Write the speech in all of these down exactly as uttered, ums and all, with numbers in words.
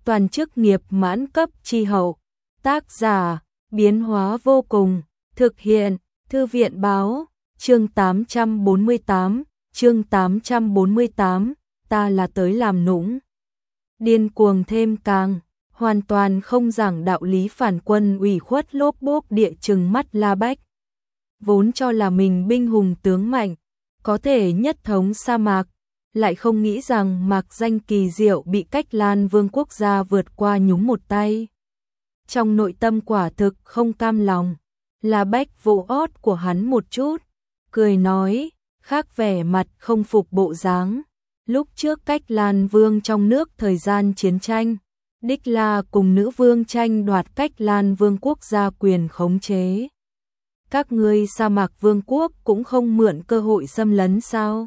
toàn chức nghiệp mãn cấp chi hậu. Tác giả, biến hóa vô cùng, thực hiện, Thư viện báo, chương tám trăm bốn mươi tám, chương tám trăm bốn mươi tám, ta là tới làm nũng. Điên cuồng thêm càng, hoàn toàn không giảng đạo lý phản quân ủy khuất lốp bốp địa chừng mắt La Bách. Vốn cho là mình binh hùng tướng mạnh, có thể nhất thống sa mạc, lại không nghĩ rằng mạc danh kỳ diệu bị Cách Lan Vương quốc gia vượt qua nhúng một tay. Trong nội tâm quả thực không cam lòng, La Bách vỗ ót của hắn một chút, cười nói, khác vẻ mặt không phục bộ dáng. Lúc trước Cách Lan Vương trong nước thời gian chiến tranh, đích là cùng nữ vương tranh đoạt Cách Lan Vương quốc gia quyền khống chế. Các ngươi sa mạc vương quốc cũng không mượn cơ hội xâm lấn sao?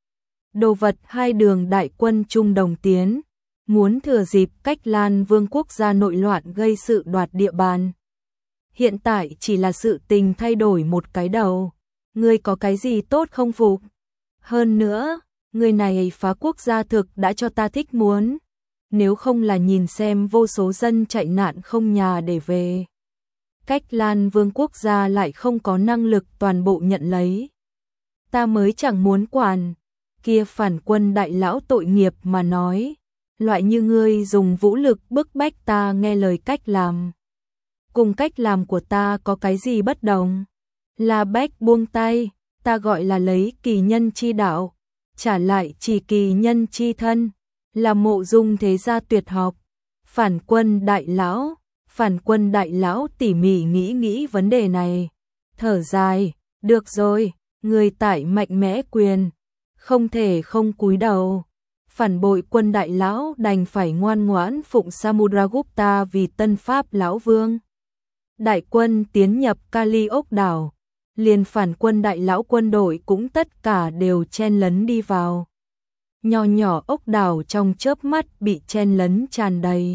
Đồ vật hai đường đại quân chung đồng tiến, muốn thừa dịp Cách Lan Vương quốc gia nội loạn gây sự đoạt địa bàn. Hiện tại chỉ là sự tình thay đổi một cái đầu, ngươi có cái gì tốt không phục? Hơn nữa, người này phá quốc gia thực đã cho ta thích muốn, nếu không là nhìn xem vô số dân chạy nạn không nhà để về. Cách Lan Vương quốc gia lại không có năng lực toàn bộ nhận lấy. Ta mới chẳng muốn quản, kia phản quân đại lão tội nghiệp mà nói, loại như ngươi dùng vũ lực bức bách ta nghe lời cách làm. Cùng cách làm của ta có cái gì bất đồng? La Bách buông tay, ta gọi là lấy kỳ nhân chi đạo, trả lại chỉ kỳ nhân chi thân, là Mộ Dung thế gia tuyệt học. Phản quân đại lão, phản quân đại lão tỉ mỉ nghĩ nghĩ vấn đề này, thở dài, được rồi, người tại mạnh mẽ quyền, không thể không cúi đầu. Phản bội quân đại lão đành phải ngoan ngoãn phụng Samudragupta vì tân pháp lão vương. Đại quân tiến nhập Kali ốc đảo, liền phản quân đại lão quân đội cũng tất cả đều chen lấn đi vào. Nhỏ nhỏ ốc đảo trong chớp mắt bị chen lấn tràn đầy.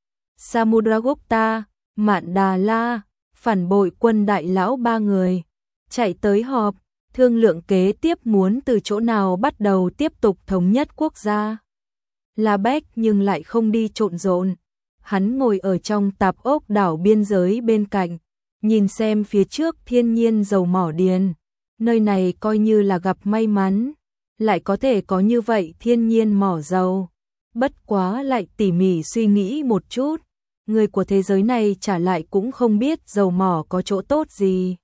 Samudragupta, Mạn Đà La, phản bội quân đại lão ba người, chạy tới họp, thương lượng kế tiếp muốn từ chỗ nào bắt đầu tiếp tục thống nhất quốc gia. La Bách nhưng lại không đi trộn rộn, hắn ngồi ở trong tạp ốc đảo biên giới bên cạnh, nhìn xem phía trước thiên nhiên dầu mỏ điền, nơi này coi như là gặp may mắn, lại có thể có như vậy thiên nhiên mỏ dầu. Bất quá lại tỉ mỉ suy nghĩ một chút, người của thế giới này trả lại cũng không biết dầu mỏ có chỗ tốt gì.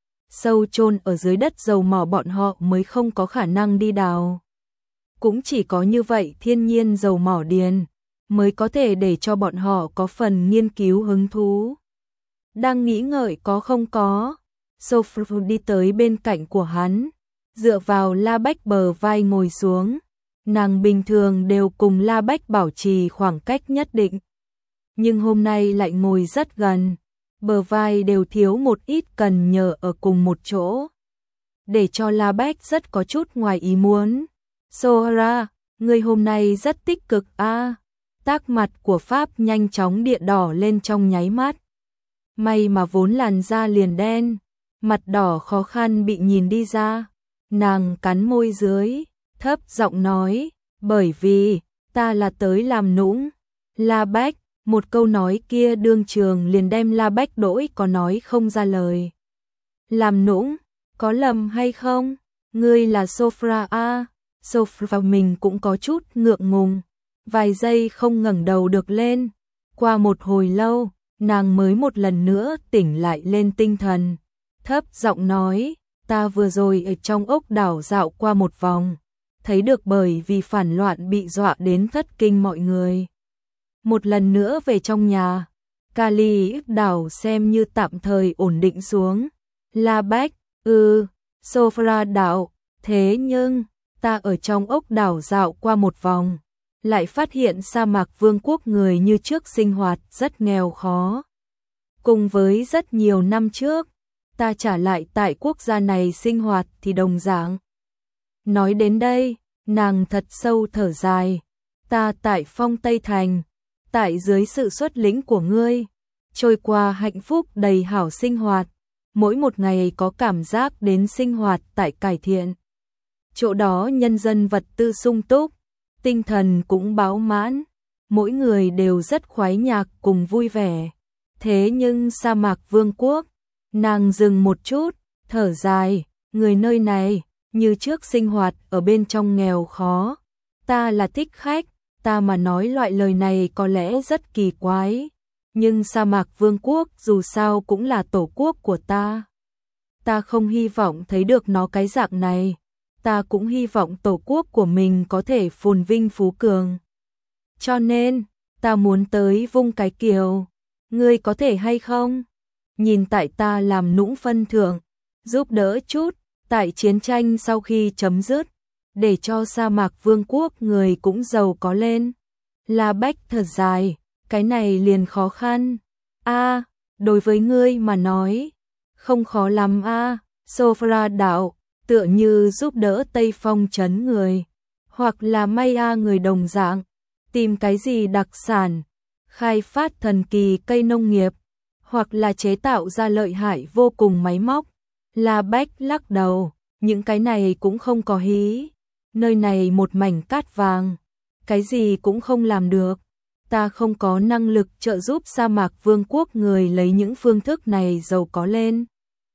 Sâu chôn ở dưới đất dầu mỏ bọn họ mới không có khả năng đi đào. Cũng chỉ có như vậy thiên nhiên dầu mỏ điền mới có thể để cho bọn họ có phần nghiên cứu hứng thú. Đang nghĩ ngợi có không có, Sophie đi tới bên cạnh của hắn, dựa vào La Bách bờ vai ngồi xuống. Nàng bình thường đều cùng La Bách bảo trì khoảng cách nhất định, nhưng hôm nay lại ngồi rất gần, bờ vai đều thiếu một ít cần nhờ ở cùng một chỗ, để cho La Bách rất có chút ngoài ý muốn. Sohara, người hôm nay rất tích cực a. À. Tác mặt của Pháp nhanh chóng địa đỏ lên trong nháy mắt. May mà vốn làn da liền đen, mặt đỏ khó khăn bị nhìn đi ra. Nàng cắn môi dưới, thấp giọng nói, bởi vì, ta là tới làm nũng. La Bách, một câu nói kia đương trường liền đem La Bách đỗi có nói không ra lời. Làm nũng, có lầm hay không? Ngươi là Sophra a. Sophra mình cũng có chút ngượng ngùng, vài giây không ngẩng đầu được lên. Qua một hồi lâu, nàng mới một lần nữa tỉnh lại lên tinh thần, thấp giọng nói, ta vừa rồi ở trong ốc đảo dạo qua một vòng, thấy được bởi vì phản loạn bị dọa đến thất kinh mọi người. Một lần nữa về trong nhà, Kali đảo xem như tạm thời ổn định xuống. La Bách, ừ, Sophra đảo, thế nhưng, ta ở trong ốc đảo dạo qua một vòng, lại phát hiện sa mạc vương quốc người như trước sinh hoạt rất nghèo khó. Cùng với rất nhiều năm trước, ta trả lại tại quốc gia này sinh hoạt thì đồng dạng. Nói đến đây, nàng thật sâu thở dài, ta tại Phong Tây Thành, tại dưới sự xuất lĩnh của ngươi, trôi qua hạnh phúc đầy hảo sinh hoạt, mỗi một ngày có cảm giác đến sinh hoạt tại cải thiện. Chỗ đó nhân dân vật tư sung túc, tinh thần cũng bão mãn, mỗi người đều rất khoái nhạc cùng vui vẻ. Thế nhưng sa mạc vương quốc, nàng dừng một chút, thở dài, người nơi này, như trước sinh hoạt ở bên trong nghèo khó. Ta là thích khách, ta mà nói loại lời này có lẽ rất kỳ quái. Nhưng sa mạc vương quốc dù sao cũng là tổ quốc của ta. Ta không hy vọng thấy được nó cái dạng này. Ta cũng hy vọng tổ quốc của mình có thể phồn vinh phú cường. Cho nên, ta muốn tới vung cái kiều. Ngươi có thể hay không? Nhìn tại ta làm nũng phân thượng, giúp đỡ chút, tại chiến tranh sau khi chấm dứt, để cho sa mạc vương quốc người cũng giàu có lên. La Bách thật dài, cái này liền khó khăn. A, đối với ngươi mà nói, không khó lắm a. À. Sophra đạo, tựa như giúp đỡ Tây Phong trấn người, hoặc là may a người đồng dạng, tìm cái gì đặc sản, khai phát thần kỳ cây nông nghiệp, hoặc là chế tạo ra lợi hại vô cùng máy móc. La Bách lắc đầu, những cái này cũng không có hí. Nơi này một mảnh cát vàng, cái gì cũng không làm được. Ta không có năng lực trợ giúp sa mạc vương quốc người lấy những phương thức này giàu có lên.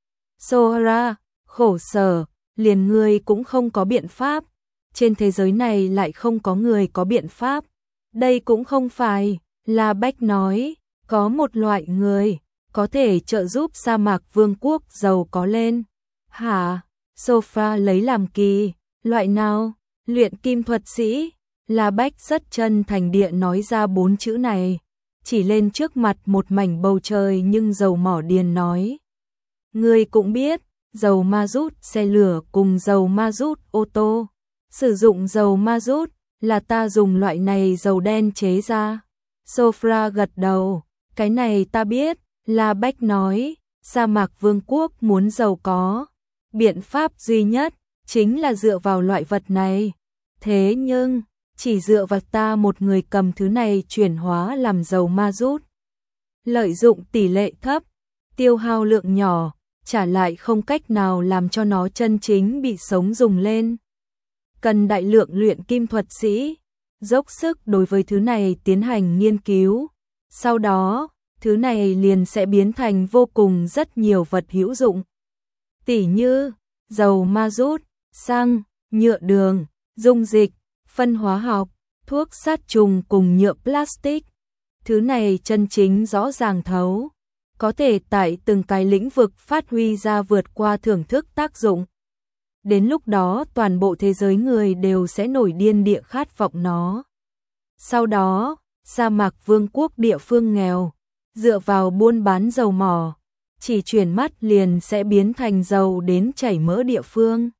Sohra, khổ sở, liền ngươi cũng không có biện pháp. Trên thế giới này lại không có người có biện pháp. Đây cũng không phải, La Bách nói, có một loại người có thể trợ giúp sa mạc vương quốc giàu có lên. Hả? Sophra lấy làm kỳ, loại nào? Luyện kim thuật sĩ. La Bách rất chân thành địa nói ra bốn chữ này, chỉ lên trước mặt một mảnh bầu trời nhưng dầu mỏ điền nói. Ngươi cũng biết, dầu ma rút xe lửa cùng dầu ma rút ô tô. Sử dụng dầu ma rút là ta dùng loại này dầu đen chế ra. Sophra gật đầu, cái này ta biết. La Bách nói, sa mạc vương quốc muốn giàu có, biện pháp duy nhất chính là dựa vào loại vật này. Thế nhưng, chỉ dựa vào ta một người cầm thứ này chuyển hóa làm dầu ma rút. Lợi dụng tỷ lệ thấp, tiêu hao lượng nhỏ, trả lại không cách nào làm cho nó chân chính bị sống dùng lên. Cần đại lượng luyện kim thuật sĩ, dốc sức đối với thứ này tiến hành nghiên cứu. Sau đó, thứ này liền sẽ biến thành vô cùng rất nhiều vật hữu dụng. Tỉ như, dầu ma rút, xăng, nhựa đường, dung dịch, phân hóa học, thuốc sát trùng cùng nhựa plastic. Thứ này chân chính rõ ràng thấu, có thể tại từng cái lĩnh vực phát huy ra vượt qua thưởng thức tác dụng. Đến lúc đó toàn bộ thế giới người đều sẽ nổi điên địa khát vọng nó. Sau đó, sa mạc vương quốc địa phương nghèo, dựa vào buôn bán dầu mỏ, chỉ chuyển mắt liền sẽ biến thành dầu đến chảy mỡ địa phương.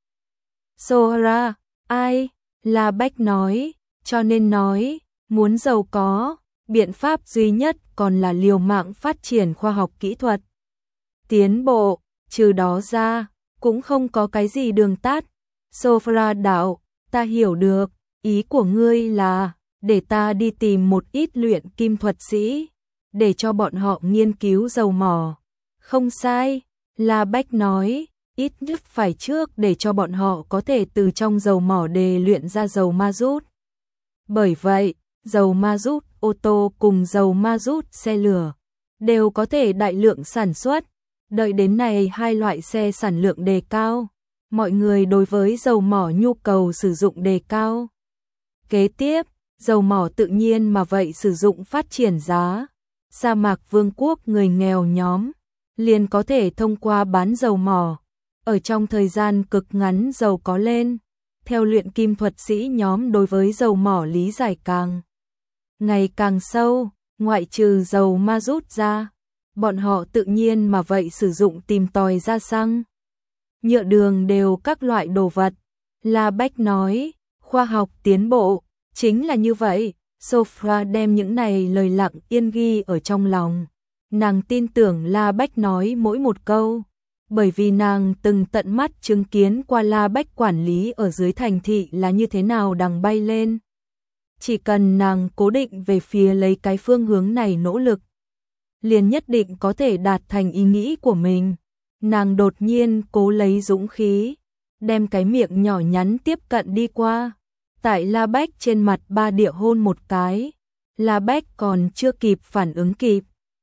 Sohra, ai? La Bách nói, cho nên nói, muốn giàu có, biện pháp duy nhất còn là liều mạng phát triển khoa học kỹ thuật. Tiến bộ, trừ đó ra, cũng không có cái gì đường tắt. Sophra đạo, ta hiểu được, ý của ngươi là, để ta đi tìm một ít luyện kim thuật sĩ, để cho bọn họ nghiên cứu dầu mỏ. Không sai, La Bách nói, ít nhất phải trước để cho bọn họ có thể từ trong dầu mỏ đề luyện ra dầu ma rút. Bởi vậy, dầu ma rút ô tô cùng dầu ma rút xe lửa đều có thể đại lượng sản xuất. Đợi đến này hai loại xe sản lượng đề cao, mọi người đối với dầu mỏ nhu cầu sử dụng đề cao. Kế tiếp, dầu mỏ tự nhiên mà vậy sử dụng phát triển giá. Sa mạc vương quốc người nghèo nhóm liền có thể thông qua bán dầu mỏ, ở trong thời gian cực ngắn giàu có lên. Theo luyện kim thuật sĩ nhóm đối với dầu mỏ lý giải càng ngày càng sâu, ngoại trừ dầu ma rút ra, bọn họ tự nhiên mà vậy sử dụng tìm tòi ra xăng, nhựa đường đều các loại đồ vật. La Bách nói, khoa học tiến bộ, chính là như vậy. Sophra đem những này lời lặng yên ghi ở trong lòng. Nàng tin tưởng La Bách nói mỗi một câu, bởi vì nàng từng tận mắt chứng kiến qua La Bách quản lý ở dưới thành thị là như thế nào đằng bay lên. Chỉ cần nàng cố định về phía lấy cái phương hướng này nỗ lực, liền nhất định có thể đạt thành ý nghĩ của mình. Nàng đột nhiên cố lấy dũng khí, đem cái miệng nhỏ nhắn tiếp cận đi qua, tại La Bách trên mặt ba địa hôn một cái. La Bách còn chưa kịp phản ứng kịp,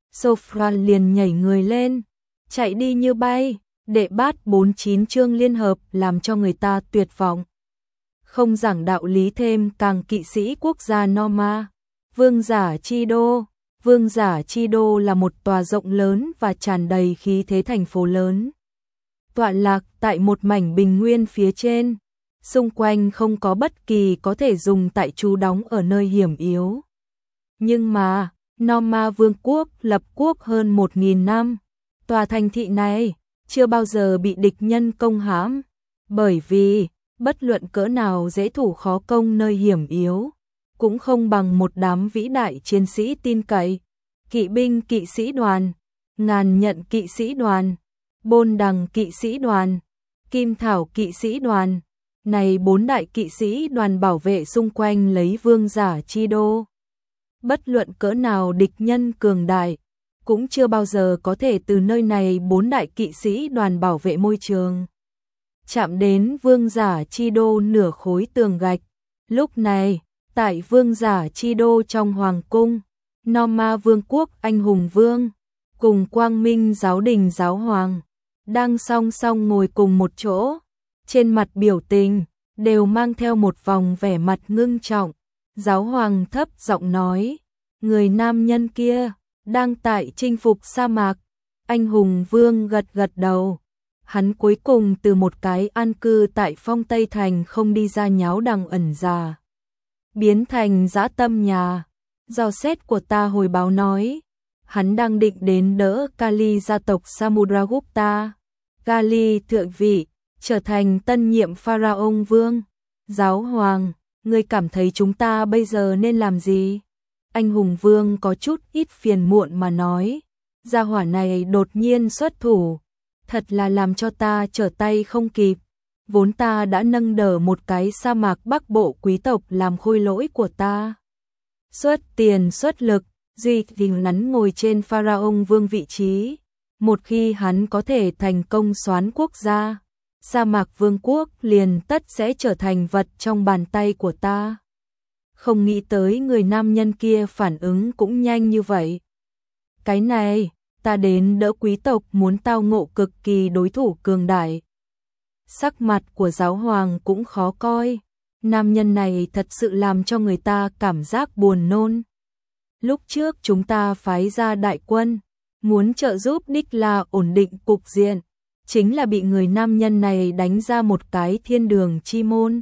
Sofran liền nhảy người lên, chạy đi như bay. Đệ bát bốn mươi chín chương liên hợp làm cho người ta tuyệt vọng. Không giảng đạo lý thêm càng kỵ sĩ quốc gia Norma. Vương giả Chi Đô. Vương giả Chi Đô là một tòa rộng lớn và tràn đầy khí thế thành phố lớn. Tọa lạc tại một mảnh bình nguyên phía trên. Xung quanh không có bất kỳ có thể dùng tại trú đóng ở nơi hiểm yếu. Nhưng mà, Norma Vương quốc lập quốc hơn một nghìn năm. Tòa thành thị này chưa bao giờ bị địch nhân công hãm, bởi vì bất luận cỡ nào dễ thủ khó công nơi hiểm yếu, cũng không bằng một đám vĩ đại chiến sĩ tin cậy. Kỵ binh kỵ sĩ đoàn, ngàn nhận kỵ sĩ đoàn, bôn đằng kỵ sĩ đoàn, kim thảo kỵ sĩ đoàn, này bốn đại kỵ sĩ đoàn bảo vệ xung quanh lấy vương giả Chi Đô. Bất luận cỡ nào địch nhân cường đại, cũng chưa bao giờ có thể từ nơi này bốn đại kỵ sĩ đoàn bảo vệ môi trường chạm đến vương giả Chi Đô nửa khối tường gạch. Lúc này, tại vương giả Chi Đô trong hoàng cung, Norma Vương quốc anh hùng vương cùng Quang Minh giáo đình giáo hoàng đang song song ngồi cùng một chỗ, trên mặt biểu tình đều mang theo một vòng vẻ mặt ngưng trọng. Giáo hoàng thấp giọng nói, người nam nhân kia đang tại chinh phục sa mạc. Anh hùng vương gật gật đầu. Hắn cuối cùng từ một cái an cư tại Phong Tây Thành không đi ra nháo đằng ẩn già, biến thành dã tâm nhà. Dò xét của ta hồi báo nói, hắn đang định đến đỡ Kali gia tộc Samudragupta. Kali thượng vị, trở thành tân nhiệm pharaoh vương. Giáo hoàng, ngươi cảm thấy chúng ta bây giờ nên làm gì? Anh hùng vương có chút ít phiền muộn mà nói, gia hỏa này đột nhiên xuất thủ, thật là làm cho ta trở tay không kịp. Vốn ta đã nâng đỡ một cái sa mạc bắc bộ quý tộc làm khôi lỗi của ta. Xuất tiền xuất lực, duy tình hắn ngồi trên pharaoh vương vị trí. Một khi hắn có thể thành công soán quốc gia, sa mạc vương quốc liền tất sẽ trở thành vật trong bàn tay của ta. Không nghĩ tới người nam nhân kia phản ứng cũng nhanh như vậy. Cái này, ta đến đỡ quý tộc muốn tao ngộ cực kỳ đối thủ cường đại. Sắc mặt của giáo hoàng cũng khó coi. Nam nhân này thật sự làm cho người ta cảm giác buồn nôn. Lúc trước chúng ta phái ra đại quân, muốn trợ giúp đích là ổn định cục diện, chính là bị người nam nhân này đánh ra một cái thiên đường chi môn.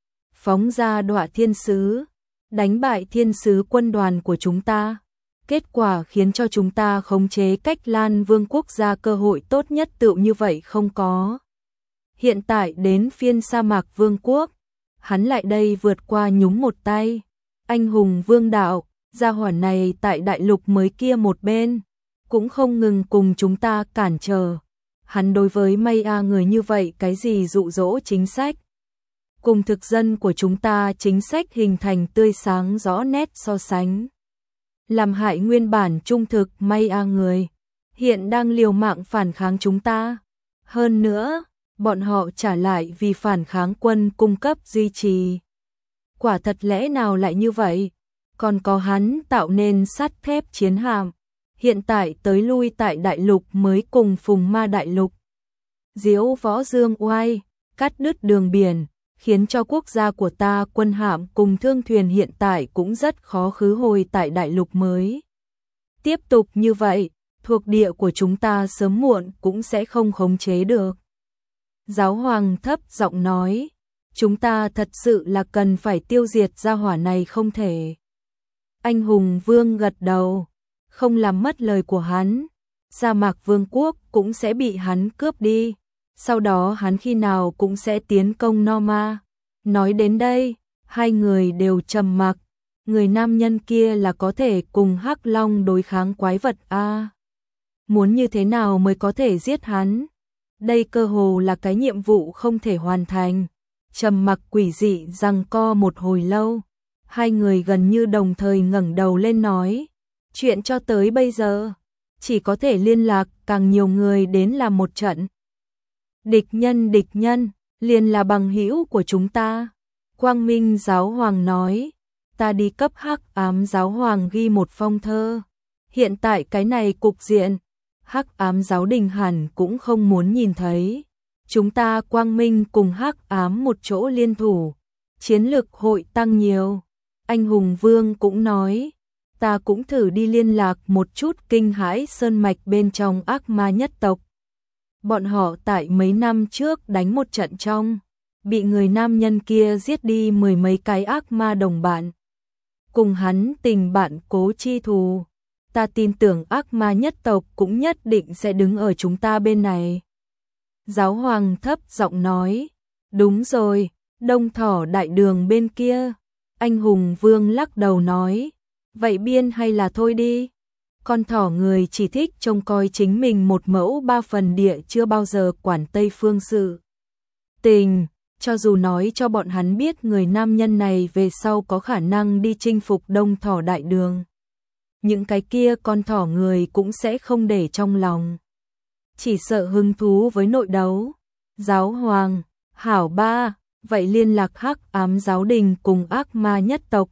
Phóng ra đọa thiên sứ, đánh bại thiên sứ quân đoàn của chúng ta. Kết quả khiến cho chúng ta khống chế Cách Lan Vương quốc gia cơ hội tốt nhất tựu như vậy không có. Hiện tại đến phiên sa mạc vương quốc, hắn lại đây vượt qua nhúng một tay. Anh hùng vương đạo, gia hỏa này tại đại lục mới kia một bên, cũng không ngừng cùng chúng ta cản trở. Hắn đối với Maya người như vậy cái gì dụ dỗ chính sách, cùng thực dân của chúng ta chính sách hình thành tươi sáng rõ nét so sánh. Làm hại nguyên bản trung thực Maya người, hiện đang liều mạng phản kháng chúng ta. Hơn nữa, bọn họ trả lại vì phản kháng quân cung cấp duy trì. Quả thật lẽ nào lại như vậy? Còn có hắn tạo nên sắt thép chiến hạm, hiện tại tới lui tại đại lục mới cùng phùng ma đại lục. Diễu võ dương oai, cắt đứt đường biển, khiến cho quốc gia của ta quân hạm cùng thương thuyền hiện tại cũng rất khó khứ hồi tại đại lục mới. Tiếp tục như vậy, thuộc địa của chúng ta sớm muộn cũng sẽ không khống chế được. Giáo hoàng thấp giọng nói, chúng ta thật sự là cần phải tiêu diệt gia hỏa này không thể. Anh hùng vương gật đầu, không làm mất lời của hắn, sa mạc vương quốc cũng sẽ bị hắn cướp đi. Sau đó hắn khi nào cũng sẽ tiến công Norma. Nói đến đây, hai người đều trầm mặc. Người nam nhân kia là có thể cùng Hắc Long đối kháng quái vật a. Muốn như thế nào mới có thể giết hắn? Đây cơ hồ là cái nhiệm vụ không thể hoàn thành. Trầm mặc quỷ dị giằng co một hồi lâu. Hai người gần như đồng thời ngẩng đầu lên nói, chuyện cho tới bây giờ, chỉ có thể liên lạc càng nhiều người đến làm một trận. Địch nhân địch nhân, liền là bằng hữu của chúng ta. Quang Minh giáo hoàng nói, ta đi cấp Hắc Ám Giáo Hoàng ghi một phong thơ. Hiện tại cái này cục diện, Hắc Ám Giáo Đình hẳn cũng không muốn nhìn thấy. Chúng ta quang minh cùng Hắc Ám một chỗ liên thủ, chiến lực hội tăng nhiều. Anh hùng Vương cũng nói, ta cũng thử đi liên lạc một chút kinh hãi sơn mạch bên trong ác ma nhất tộc. Bọn họ tại mấy năm trước đánh một trận trong, bị người nam nhân kia giết đi mười mấy cái ác ma đồng bạn. Cùng hắn tình bạn cố chi thù, ta tin tưởng ác ma nhất tộc cũng nhất định sẽ đứng ở chúng ta bên này. Giáo hoàng thấp giọng nói, đúng rồi, Đông Thỏ đại đường bên kia. Anh hùng Vương lắc đầu nói, vậy biên hay là thôi đi. Con thỏ người chỉ thích trông coi chính mình một mẫu ba phần địa, chưa bao giờ quản Tây phương sự tình. Cho dù nói cho bọn hắn biết người nam nhân này về sau có khả năng đi chinh phục Đông Thỏ đại đường, những cái kia con thỏ người cũng sẽ không để trong lòng, chỉ sợ hứng thú với nội đấu. Giáo hoàng, hảo ba, vậy liên lạc Hắc Ám Giáo Đình cùng ác ma nhất tộc.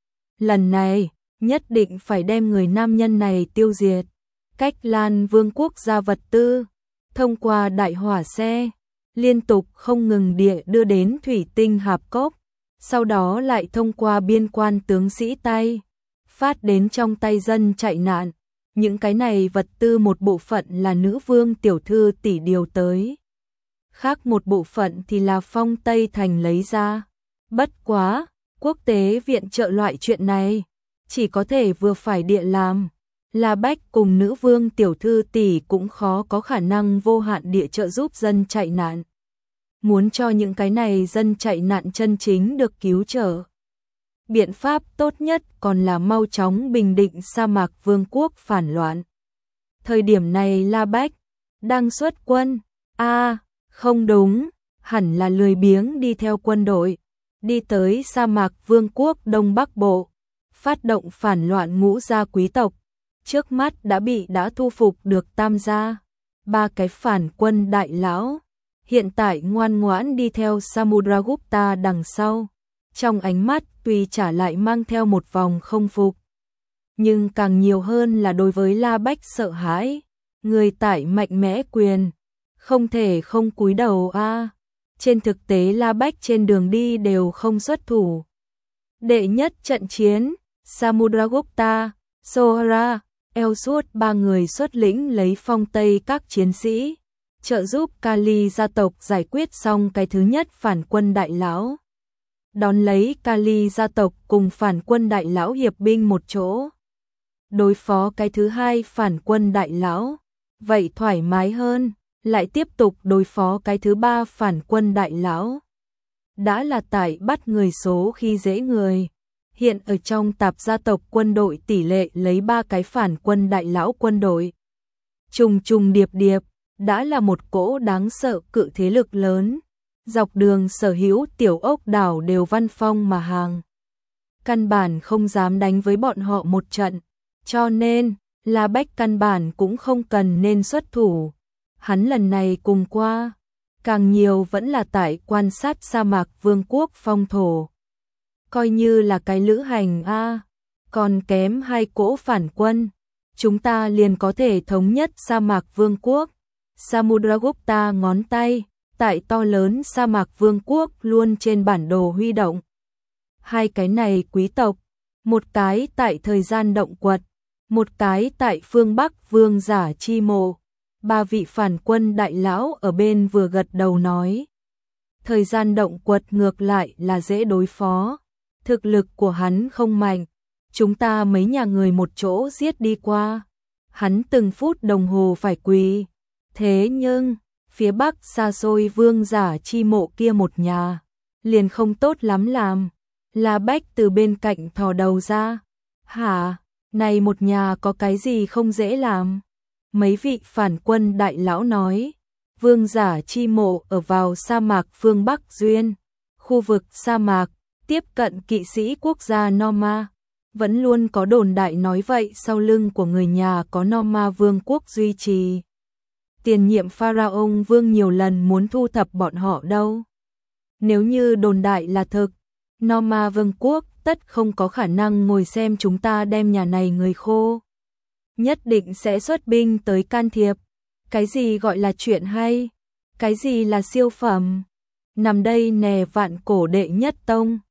Lần này, nhất định phải đem người nam nhân này tiêu diệt. Cách Lan Vương quốc gia vật tư, thông qua đại hỏa xe, liên tục không ngừng địa đưa đến thủy tinh hạp cốc, sau đó lại thông qua biên quan tướng sĩ tay, phát đến trong tay dân chạy nạn. Những cái này vật tư một bộ phận là nữ vương tiểu thư tỷ điều tới, khác một bộ phận thì là Phong Tây Thành lấy ra. Bất quá, quốc tế viện trợ loại chuyện này, chỉ có thể vừa phải địa làm. La Bách cùng nữ vương tiểu thư tỷ cũng khó có khả năng vô hạn địa trợ giúp dân chạy nạn. Muốn cho những cái này dân chạy nạn chân chính được cứu trợ, biện pháp tốt nhất còn là mau chóng bình định sa mạc vương quốc phản loạn. Thời điểm này La Bách đang xuất quân. A, à, không đúng, hẳn là lười biếng đi theo quân đội, đi tới sa mạc vương quốc Đông Bắc Bộ, phát động phản loạn ngũ gia quý tộc. Trước mắt đã bị đã thu phục được tam gia, ba cái phản quân đại lão, hiện tại ngoan ngoãn đi theo Samudragupta đằng sau. Trong ánh mắt tuy trả lại mang theo một vòng không phục, nhưng càng nhiều hơn là đối với La Bách sợ hãi. Người tại mạnh mẽ quyền, không thể không cúi đầu a. À. Trên thực tế La Bách trên đường đi đều không xuất thủ. Đệ nhất trận chiến, Samudragupta, Sohara, Elsut ba người xuất lĩnh lấy Phong Tây các chiến sĩ, trợ giúp Kali gia tộc giải quyết xong cái thứ nhất phản quân đại lão. Đón lấy Kali gia tộc cùng phản quân đại lão hiệp binh một chỗ, đối phó cái thứ hai phản quân đại lão, vậy thoải mái hơn, lại tiếp tục đối phó cái thứ ba phản quân đại lão. Đã là tại bắt người số khi dễ người. Hiện ở trong tạp gia tộc quân đội tỷ lệ lấy ba cái phản quân đại lão quân đội, trùng trùng điệp điệp, đã là một cỗ đáng sợ cự thế lực lớn. Dọc đường sở hữu tiểu ốc đảo đều văn phong mà hàng, căn bản không dám đánh với bọn họ một trận, cho nên La Bách căn bản cũng không cần nên xuất thủ. Hắn lần này cùng qua, càng nhiều vẫn là tại quan sát sa mạc vương quốc phong thổ. Coi như là cái lữ hành a, à, còn kém hai cỗ phản quân, chúng ta liền có thể thống nhất sa mạc vương quốc. Samudragupta ngón tay tại to lớn sa mạc vương quốc luôn trên bản đồ huy động. Hai cái này quý tộc, một cái tại thời gian động quật, một cái tại phương Bắc vương giả chi mộ. Ba vị phản quân đại lão ở bên vừa gật đầu nói, thời gian động quật ngược lại là dễ đối phó, thực lực của hắn không mạnh, chúng ta mấy nhà người một chỗ giết đi qua, hắn từng phút đồng hồ phải quỳ. Thế nhưng phía Bắc xa xôi vương giả chi mộ kia một nhà, liền không tốt lắm làm. La Bách từ bên cạnh thò đầu ra, hả, này một nhà có cái gì không dễ làm? Mấy vị phản quân đại lão nói, vương giả chi mộ ở vào sa mạc phương Bắc Duyên, khu vực sa mạc, tiếp cận kỵ sĩ quốc gia Norma. Vẫn luôn có đồn đại nói vậy sau lưng của người nhà có Norma vương quốc duy trì. Tiền nhiệm Pharaoh vương nhiều lần muốn thu thập bọn họ đâu. Nếu như đồn đại là thực, Norma vương quốc tất không có khả năng ngồi xem chúng ta đem nhà này người khô. Nhất định sẽ xuất binh tới can thiệp. Cái gì gọi là chuyện hay? Cái gì là siêu phẩm? Nằm đây nè vạn cổ đệ nhất tông.